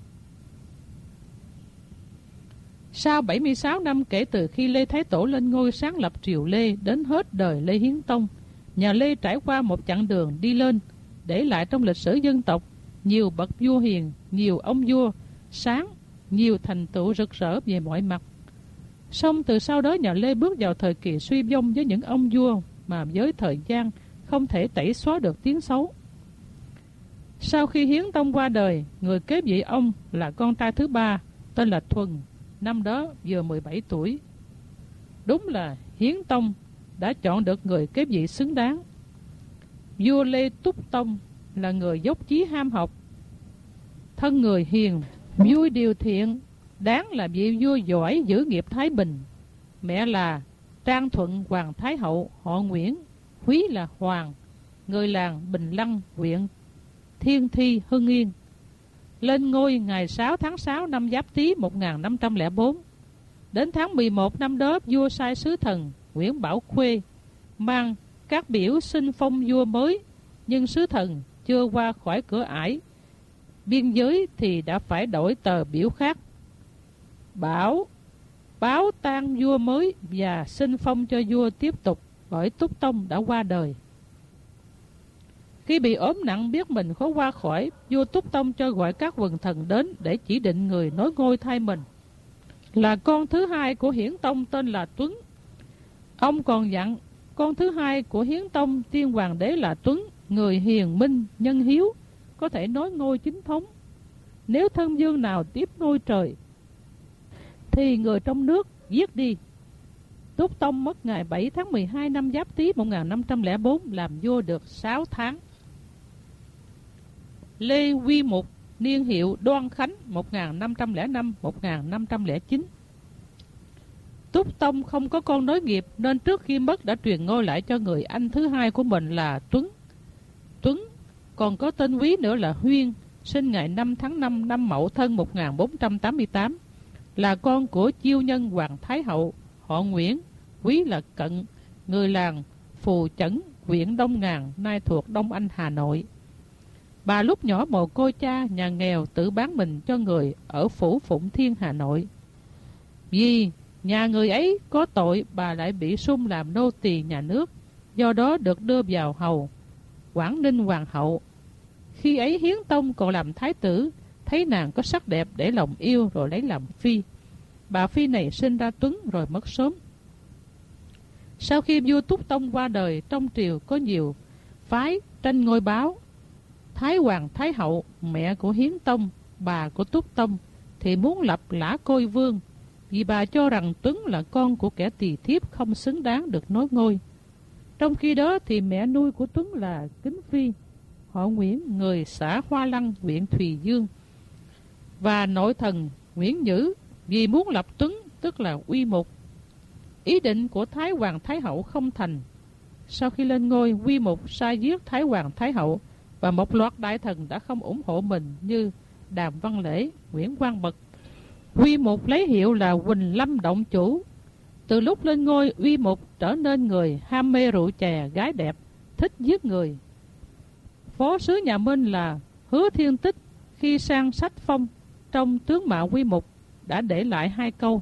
Sau 76 năm kể từ khi Lê Thái Tổ lên ngôi sáng lập triều Lê đến hết đời Lê Hiến Tông, nhà Lê trải qua một chặng đường đi lên, để lại trong lịch sử dân tộc nhiều bậc vua hiền, nhiều ông vua sáng, nhiều thành tựu rực rỡ về mọi mặt. Song từ sau đó nhà Lê bước vào thời kỳ suy vong với những ông vua mà với thời gian không thể tẩy xóa được tiếng xấu. Sau khi Hiến Tông qua đời, người kế vị ông là con trai thứ ba, tên là Thuần, năm đó vừa 17 tuổi. Đúng là Hiến Tông đã chọn được người kế vị xứng đáng. Vua Lê Túc Tông là người dốc chí ham học, thân người hiền, vui điều thiện, đáng là vị vua giỏi giữ nghiệp thái bình. Mẹ là Trang Thuận Hoàng Thái Hậu, họ Nguyễn, Húy là Hoàng, người làng Bình Lăng, huyện Thiên Thi, Hưng Yên. Lên ngôi ngày 6 tháng 6 năm Giáp Tý 1504. Đến tháng 11 năm đó, vua sai sứ thần Nguyễn Bảo Khuê mang các biểu xin phong vua mới, nhưng sứ thần chưa qua khỏi cửa ải biên giới thì đã phải đổi tờ biểu khác, báo tang vua mới và xin phong cho vua tiếp tục, bởi Túc Tông đã qua đời. Khi bị ốm nặng biết mình khó qua khỏi, vua Túc Tông cho gọi các quần thần đến để chỉ định người nối ngôi thay mình, là con thứ hai của Hiến Tông tên là Tuấn. Ông còn dặn con thứ hai của Hiến Tông, Tiên Hoàng đế là Tuấn, người hiền minh, nhân hiếu, có thể nối ngôi chính thống. Nếu thân vương nào tiếp ngôi trời thì người trong nước giết đi. Túc Tông mất ngày 7 tháng 12 năm Giáp Tý 1504, làm vua được 6 tháng. Lê Quy Mục, niên hiệu Đoan Khánh 1505-1509. Túc Tông không có con nối nghiệp nên trước khi mất đã truyền ngôi lại cho người anh thứ hai của mình là Tuấn. Tuấn còn có tên quý nữa là Huyên, sinh ngày 5 tháng 5 năm Mậu Thân 1488, là con của chiêu nhân Hoàng Thái Hậu, họ Nguyễn, quý là Cận, người làng Phù Chẩn, huyện Đông Ngàn, nay thuộc Đông Anh, Hà Nội. Bà lúc nhỏ mồ côi cha, nhà nghèo, tự bán mình cho người ở phủ Phụng Thiên, Hà Nội. Vì nhà người ấy có tội, bà lại bị sung làm nô tỳ nhà nước, do đó được đưa vào hầu Quảng Ninh Hoàng hậu. Khi ấy Hiến Tông còn làm thái tử, thấy nàng có sắc đẹp để lòng yêu rồi lấy làm phi. Bà phi này sinh ra Tuấn rồi mất sớm. Sau khi vua Túc Tông qua đời, trong triều có nhiều phái tranh ngôi báo. Thái Hoàng Thái Hậu, mẹ của Hiến Tông, bà của Túc Tông, thì muốn lập Lã Côi Vương, vì bà cho rằng Tuấn là con của kẻ tỳ thiếp không xứng đáng được nối ngôi. Trong khi đó thì mẹ nuôi của Tuấn là Kính Phi, họ Nguyễn, người xã Hoa Lăng, huyện Thùy Dương, và nội thần Nguyễn Nhữ, vì muốn lập Tuấn tức là Uy Mục. Ý định của Thái Hoàng Thái Hậu không thành. Sau khi lên ngôi, Uy Mục sai giết Thái Hoàng Thái Hậu, và một loạt đại thần đã không ủng hộ mình như Đàm Văn Lễ, Nguyễn Quang Bật. Uy Mục lấy hiệu là Quỳnh Lâm Động Chủ. Từ lúc lên ngôi, Uy Mục trở nên người ham mê rượu chè, gái đẹp, thích giết người. Phó sứ nhà Minh là Hứa Thiên Tích khi sang sách phong trong tướng mạo Uy Mục đã để lại 2 câu: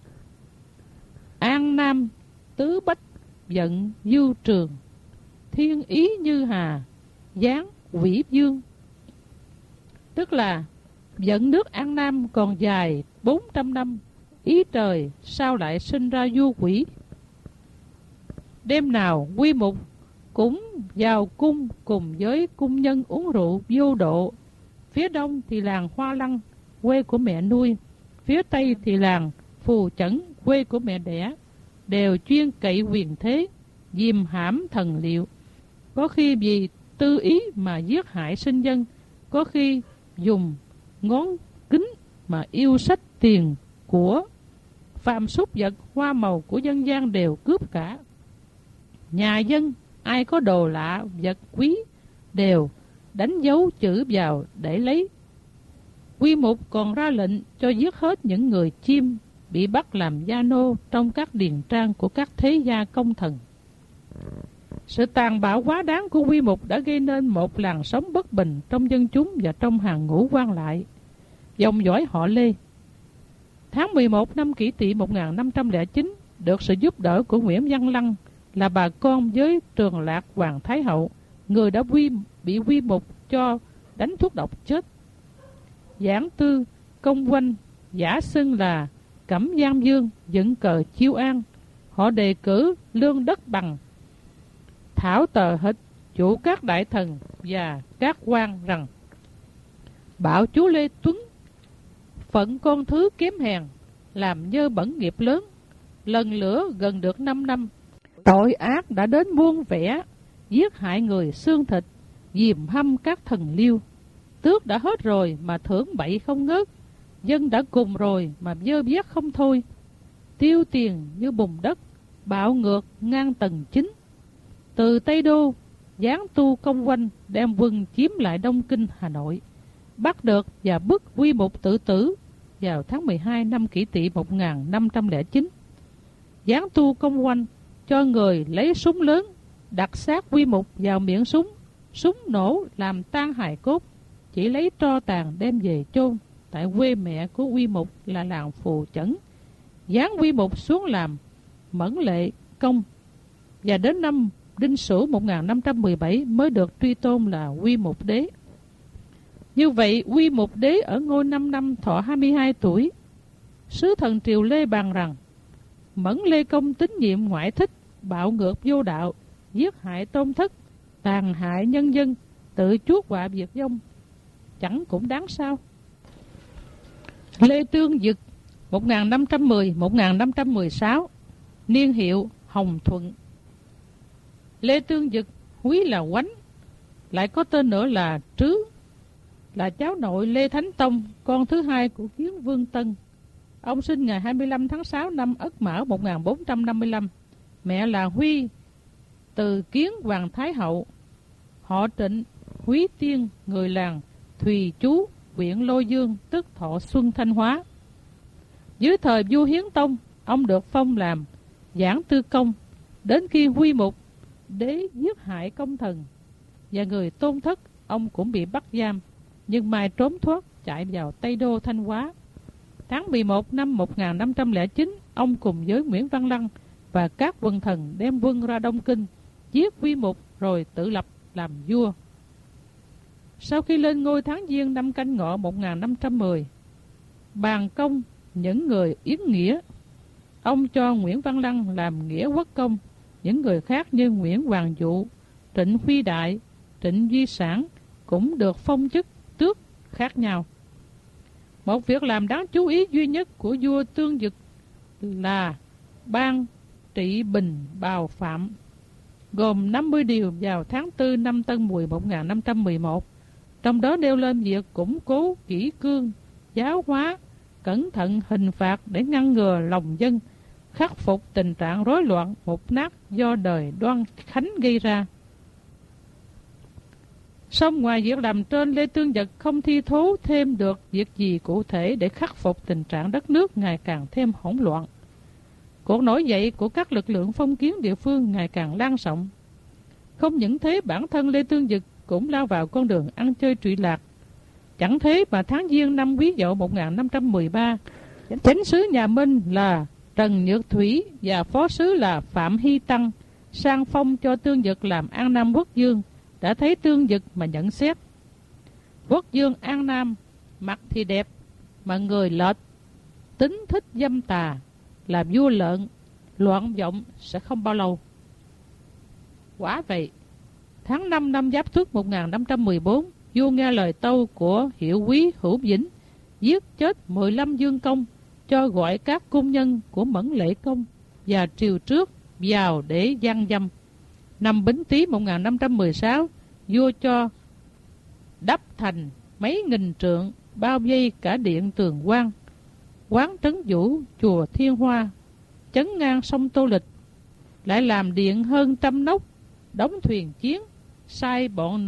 An Nam tứ bách giận dư trường, thiên ý như hà giáng quỷ dương. Tức là giận nước An Nam còn dài 400 năm, ý trời sao lại sinh ra vua quỷ. Đêm nào Uy Mục cũng vào cung cùng với cung nhân uống rượu vô độ. Phía đông thì làng Hoa Lăng, quê của mẹ nuôi, phía tây thì làng Phù Chẩn, quê của mẹ đẻ, đều chuyên cậy quyền thế, diêm hãm thần liệu. Có khi vì tư ý mà giết hại sinh dân, có khi dùng ngón kính mà yêu sách tiền của, phạm súc vật hoa màu của dân gian đều cướp cả. Nhà dân ai có đồ lạ vật quý đều đánh dấu chữ vào để lấy. Uy Mục còn ra lệnh cho giết hết những người chim bị bắt làm gia nô trong các điền trang của các thế gia công thần. Sự tàn bạo quá đáng của Uy Mục đã gây nên một làn sóng bất bình trong dân chúng và trong hàng ngũ quan lại. Dòng dõi họ Lê. Tháng 11 năm Kỷ Tỵ 1509, được sự giúp đỡ của Nguyễn Văn Lăng, là bà con với Trường Lạc Hoàng Thái Hậu, người đã bị Uy Mục cho đánh thuốc độc chết. Giảng Tư Công Quanh giả xưng là Cẩm Giang Dương, dựng cờ Chiêu An. Họ đề cử Lương Đất Bằng, thảo tờ hịch chủ các đại thần và các quan rằng bảo chúa Lê Tuấn phận con thứ kém hèn, làm nhơ bẩn nghiệp lớn, lần lửa gần được 5 năm. Tội ác đã đến muôn vẻ, giết hại người xương thịt, diềm hăm các thần liêu. Tước đã hết rồi mà thưởng bậy không ngớt, dân đã cùng rồi mà dơ vét không thôi. Tiêu tiền như bùn đất, bạo ngược ngang tầng chính. Từ Tây Đô, Giáng Tu Công Quanh đem quân chiếm lại Đông Kinh, Hà Nội, bắt được và bức Uy Mục tự tử vào tháng 12 năm Kỷ Tỵ 1509. Giáng Tu Công Quanh cho người lấy súng lớn đặt xác Uy Mục vào miệng súng, súng nổ làm tan hài cốt, chỉ lấy tro tàn đem về chôn tại quê mẹ của Uy Mục là làng Phù Chẩn. Giáng Uy Mục xuống làm Mẫn Lệ Công, và đến năm Đinh Sửu 1517 mới được truy tôn là Uy Mục Đế. Như vậy Uy Mục Đế ở ngôi 5 năm, thọ 22 tuổi. Sứ thần triều Lê bàn rằng Mẫn Lê Công tín nhiệm ngoại thích, bạo ngược vô đạo, giết hại tôn thất, tàn hại nhân dân, tự chuốc họa diệt vong, chẳng cũng đáng sao. Lê Tương Dực 1510-1516 niên hiệu Hồng Thuận. Lê Tương Dực húy là Quánh, lại có tên nữa là Trứ, là cháu nội Lê Thánh Tông, con thứ hai của Kiến Vương Tân. Ông sinh ngày 25 tháng 6 năm Ất Mão 1455. Mẹ là Huy, từ Kiến Hoàng Thái Hậu. Họ Trịnh, Húy Tiên, người làng Thùy Chú, huyện Lôi Dương, tức Thọ Xuân, Thanh Hóa. Dưới thời vua Hiến Tông, ông được phong làm giảng tư công, đến khi Huy Mục đế giết hại công thần và người tôn thất, ông cũng bị bắt giam, nhưng mai trốn thoát chạy vào Tây Đô, Thanh Hóa. Tháng 11 năm 1509, ông cùng với Nguyễn Văn Lăng và các quần thần đem quân ra Đông Kinh, giết Huy Mục rồi tự lập làm vua. Sau khi lên ngôi tháng Giêng năm Canh Ngọ 1510, bàn công những người yến nghĩa, ông cho Nguyễn Văn Lăng làm nghĩa quốc công. Những người khác như Nguyễn Hoàng Dụ, Trịnh Huy Đại, Trịnh Duy Sản cũng được phong chức tước khác nhau. Một việc làm đáng chú ý duy nhất của vua Tương Dực là ban trị bình bào phạm, gồm 50 điều vào tháng 4 năm Tân Mùi 1511. Trong đó nêu lên việc củng cố kỷ cương, giáo hóa, cẩn thận hình phạt để ngăn ngừa lòng dân, khắc phục tình trạng rối loạn mục nát do đời Đoan Khánh gây ra. Song ngoài việc làm trên, Lê Tương Dực không thi thố thêm được việc gì cụ thể để khắc phục tình trạng đất nước ngày càng thêm hỗn loạn. Cuộc nổi dậy của các lực lượng phong kiến địa phương ngày càng lan rộng. Không những thế, bản thân Lê Tương Dực cũng lao vào con đường ăn chơi trụy lạc. Chẳng thế mà tháng Giêng năm Quý Dậu 1513, chánh sứ nhà Minh là Trần Nhược Thủy và phó sứ là Phạm Hy Tăng sang phong cho Tương Dực làm An Nam quốc dương, đã thấy Tương Dực mà nhận xét: quốc dương An Nam mặt thì đẹp mà người lệch, tính thích dâm tà, là vua lợn, loạn vọng sẽ không bao lâu. Quả vậy, tháng 5 năm Giáp Tuất 1514, vua nghe lời tâu của hiệu úy Hữu Vĩnh, giết chết 15 dương công, cho gọi các cung nhân của Mẫn Lệ Công và triều trước vào để gian dâm. Năm Bính Tý 1516, vua cho đắp thành mấy nghìn trượng, bao vây cả điện Tường Quang, quán Trấn Vũ, chùa Thiên Hoa, chấn ngang sông Tô Lịch, lại làm điện hơn 100 nóc, đóng thuyền chiến, sai bọn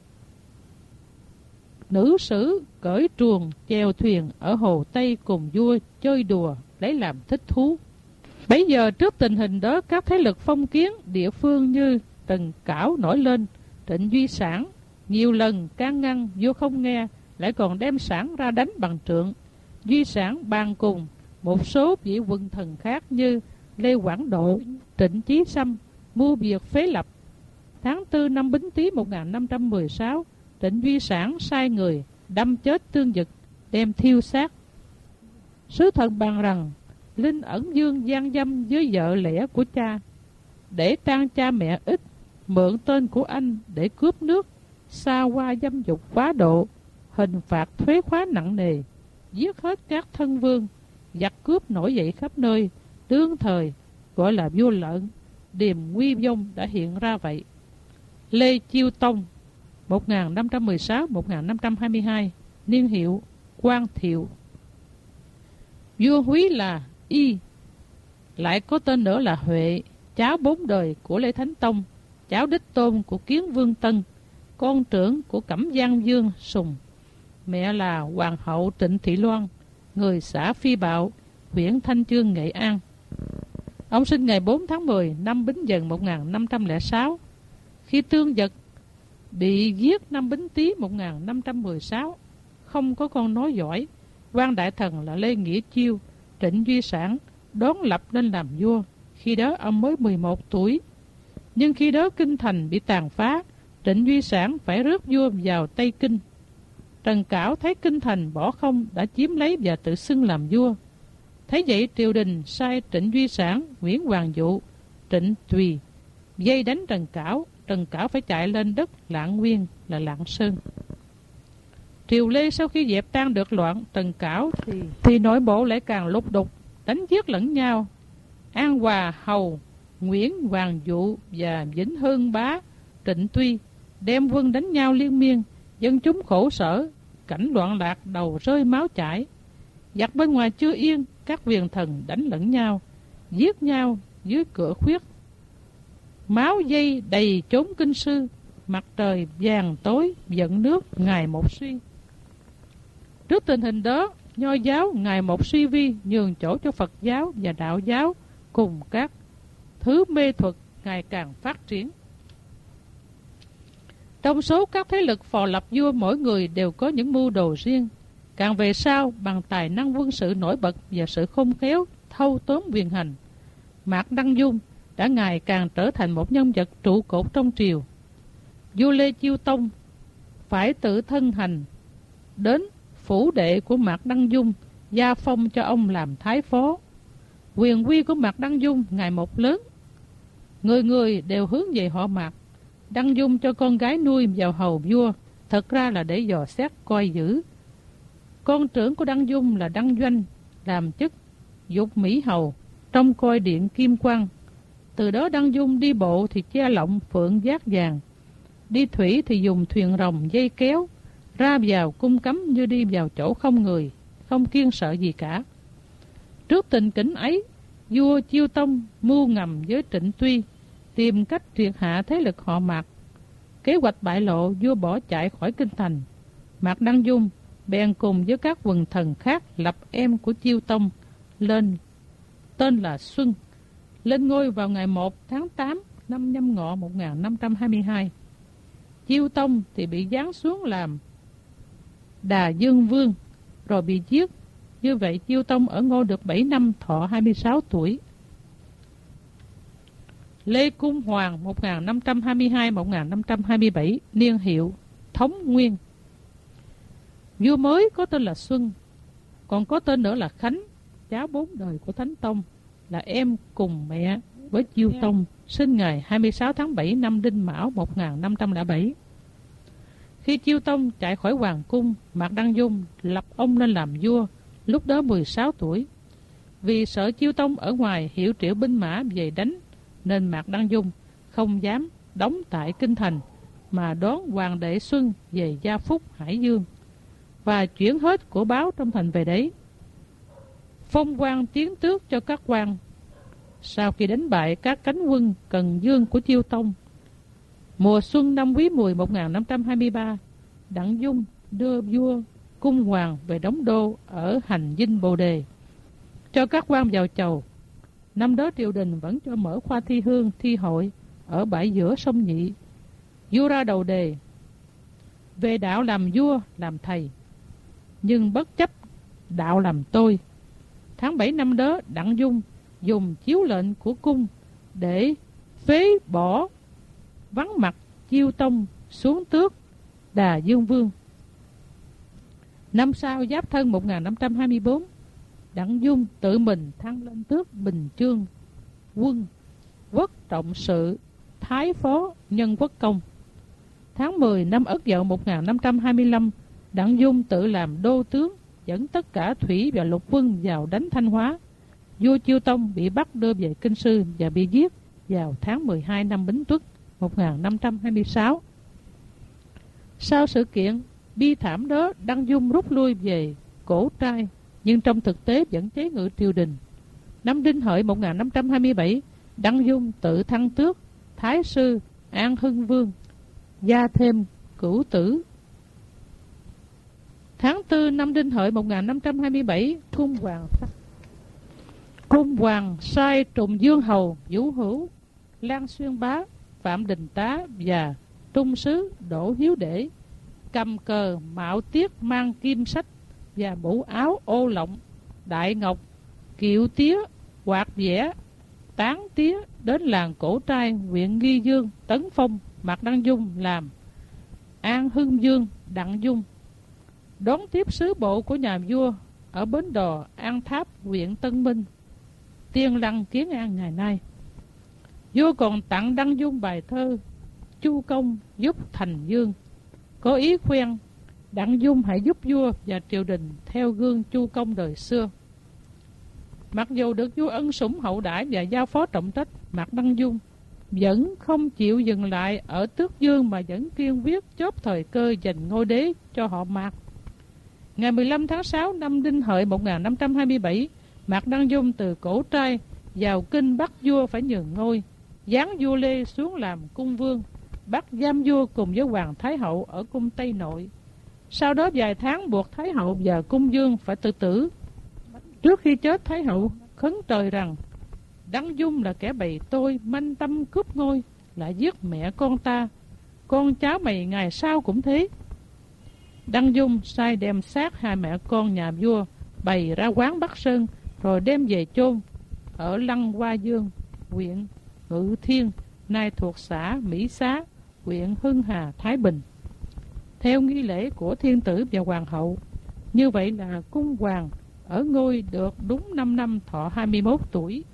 nữ sử cởi truồng chèo thuyền ở hồ Tây cùng vua chơi đùa lấy làm thích thú. Bấy giờ trước tình hình đó, các thế lực phong kiến địa phương như Trần Cảo nổi lên. Trịnh Duy Sản nhiều lần can ngăn vua không nghe, lại còn đem Sản ra đánh bằng trượng. Duy Sản bàn cùng một số vị quần thần khác như Lê Quảng Độ, Trịnh Chí Sâm mưu việc phế lập. Tháng 4 năm Bính Tý 1516, Trịnh Duy Sản sai người đâm chết Tương Dực, đem thiêu xác. Sứ thần bàn rằng Linh ẩn dương gian dâm với vợ lẽ của cha, để trang cha mẹ ít, mượn tên của anh để cướp nước, xa qua dâm dục quá độ, hình phạt thuế khóa nặng nề, giết hết các thân vương, giặc cướp nổi dậy khắp nơi, đương thời gọi là vua lợn, điềm nguy vong đã hiện ra vậy. Lê Chiêu Tông 1516-1522, niên hiệu Quang Thiệu. Vua Húy là Y, lại có tên nữa là Huệ, cháu 4 đời của Lê Thánh Tông, cháu đích tôn của Kiến Vương Tân, con trưởng của Cẩm Giang Vương Sùng. Mẹ là Hoàng hậu Trịnh Thị Loan, người xã Phi Bạo, huyện Thanh Chương, Nghệ An. Ông sinh ngày 4 tháng 10 năm Bính Dần 1506. Khi Tương Dực bị giết năm Bính Tý 1516, không có con nối dõi, quan đại thần là Lê Nghĩa Chiêu, Trịnh Duy Sản đón lập lên làm vua. Khi đó ông mới 11 tuổi. Nhưng khi đó kinh thành bị tàn phá, Trịnh Duy Sản phải rước vua vào Tây Kinh. Trần Cảo thấy kinh thành bỏ không, đã chiếm lấy và tự xưng làm vua. Thấy vậy, triều đình sai Trịnh Duy Sản, Nguyễn Hoàng Dụ, Trịnh Tùy dây đánh Trần Cảo. Trần Cảo phải chạy lên đất Lạng Nguyên là Lạng Sơn. Triều Lê sau khi dẹp tan được loạn Trần Cảo thì nội bộ lại càng lục đục, đánh giết lẫn nhau. An Hòa hầu Nguyễn Hoàng Dụ và Vĩnh Hưng bá Trịnh Tuy đem quân đánh nhau liên miên, dân chúng khổ sở, cảnh loạn lạc, đầu rơi máu chảy. Giặc bên ngoài chưa yên, các quyền thần đánh lẫn nhau, giết nhau dưới cửa khuyết. Máu dây đầy chốn kinh sư, mặt trời vàng tối giận nước ngày một suy. Trước tình hình đó, Nho giáo ngày một suy vi, nhường chỗ cho Phật giáo và Đạo giáo cùng các thứ mê thuật ngày càng phát triển. Trong số các thế lực phò lập vua, mỗi người đều có những mưu đồ riêng. Càng về sau, bằng tài năng quân sự nổi bật và sự khôn khéo thâu tóm quyền hành, Mạc Đăng Dung đã ngày càng trở thành một nhân vật trụ cột trong triều. Vua Lê Chiêu Tông phải tự thân hành đến phủ đệ của Mạc Đăng Dung, gia phong cho ông làm thái phó. Quyền uy của Mạc Đăng Dung ngày một lớn, người người đều hướng về họ Mạc. Đăng Dung cho con gái nuôi vào hầu vua, thật ra là để dò xét coi giữ. Con trưởng của Đăng Dung là Đăng Doanh, làm chức Dục Mỹ hầu trong coi điện Kim Quang. Từ đó Đăng Dung đi bộ thì che lọng phượng giác vàng, đi thủy thì dùng thuyền rồng dây kéo, ra vào cung cấm như đi vào chỗ không người, không kiêng sợ gì cả. Trước tình cảnh ấy, vua Chiêu Tông mưu ngầm với Trịnh Tuy, tìm cách triệt hạ thế lực họ Mạc. Kế hoạch bại lộ, vua bỏ chạy khỏi kinh thành. Mạc Đăng Dung bèn cùng với các quần thần khác lập em của Chiêu Tông lên, tên là Xuân, lên ngôi vào ngày 1 tháng 8 năm Nhâm Ngọ 1522. Chiêu Tông thì bị giáng xuống làm Đà Dương Vương, rồi bị giết. Như vậy Chiêu Tông ở ngôi được 7 năm, thọ 26 tuổi. Lê Cung Hoàng 1522-1527, niên hiệu Thống Nguyên. Vua mới có tên là Xuân, còn có tên nữa là Khánh, cháu 4 đời của Thánh Tông, là em cùng mẹ với Chiêu Tông, sinh ngày 26 tháng 7 năm Đinh Mão 1507. Khi Chiêu Tông chạy khỏi hoàng cung, Mạc Đăng Dung lập ông lên làm vua, lúc đó 16 tuổi. Vì sợ Chiêu Tông ở ngoài hiệu triệu binh mã về đánh, nên Mạc Đăng Dung không dám đóng tại kinh thành, mà đón hoàng đệ Xuân về Gia Phúc, Hải Dương, và chuyển hết của báo trong thành về đấy, phong quan tiến tước cho các quan. Sau khi đánh bại các cánh quân Cần Dương của Chiêu Tông, mùa xuân năm Quý Mùi 1523, Đặng Dung đưa vua Cung Hoàng về đóng đô ở Hành Dinh Bồ Đề, cho các quan vào chầu. Năm đó triều đình vẫn cho mở khoa thi hương, thi hội ở bãi giữa sông Nhị. Vua ra đầu đề về đạo làm vua, làm thầy, nhưng bất chấp đạo làm tôi. Tháng 7 năm đó, Đặng Dung dùng chiếu lệnh của cung để phế bỏ vắng mặt Chiêu Tông, xuống tước Đà Dương Vương. Năm sau Giáp Thân 1524, Đặng Dung tự mình thăng lên tước Bình Chương Quân, Quốc Trọng Sự, Thái Phó Nhân Quốc Công. Tháng 10 năm Ất Dậu 1525, Đặng Dung tự làm đô tướng, dẫn tất cả thủy và lục quân vào đánh Thanh Hóa. Vua Chiêu Tông bị bắt đưa về Kinh Sư và bị giết vào tháng 12 năm Bính Tuất 1526. Sau sự kiện bi thảm đó, Đăng Dung rút lui về Cổ Trai, nhưng trong thực tế vẫn chế ngự triều đình. Năm Đinh Hợi 1527, Đăng Dung tự thăng tước Thái sư An Hưng Vương, gia thêm cửu tử. Tháng 4 năm Đinh Hợi 1527, Cung Hoàng sai Trùng Dương Hầu, Vũ Hữu, Lan Xuyên Bá, Phạm Đình Tá và Trung sứ Đỗ Hiếu Để cầm cờ Mạo Tiết, mang kim sách và mũ áo ô lộng, đại ngọc, kiệu tía, quạt vẽ, tán tía đến làng Cổ Trai, huyện Nghi Dương, tấn phong Mạc Đăng Dung làm An Hưng Dương. Đặng Dung đón tiếp sứ bộ của nhà vua ở bến đò An Tháp, huyện Tân Minh, Tiên Lăng, Kiến An ngày nay. Vua còn tặng Đăng Dung bài thơ Chu Công giúp Thành Dương, có ý khuyên Đặng Dung hãy giúp vua và triều đình theo gương Chu Công đời xưa. Mặc dù được vua ân sủng hậu đãi và giao phó trọng trách, Mạc Đăng Dung vẫn không chịu dừng lại ở tước dương mà vẫn kiên quyết chốt thời cơ giành ngôi đế cho họ Mạc. Ngày 15 tháng 6 năm Đinh Hợi 1527, Mạc Đăng Dung từ Cổ Trai vào kinh bắt vua phải nhường ngôi, giáng vua Lê xuống làm cung vương, bắt giam vua cùng với Hoàng Thái Hậu ở cung Tây Nội. Sau đó vài tháng buộc Thái Hậu và cung vương phải tự tử. Trước khi chết, Thái Hậu khấn trời rằng: Đăng Dung là kẻ bày tôi, manh tâm cướp ngôi, lại giết mẹ con ta, con cháu mày ngày sau cũng thế. Đăng Dung sai đem xác hai mẹ con nhà vua bày ra quán Bắc Sơn, rồi đem về chôn ở Lăng Hoa Dương, huyện Ngự Thiên, nay thuộc xã Mỹ Xá, huyện Hưng Hà, Thái Bình. Theo nghi lễ của thiên tử và hoàng hậu, như vậy là cung hoàng ở ngôi được đúng 5 năm thọ 21 tuổi.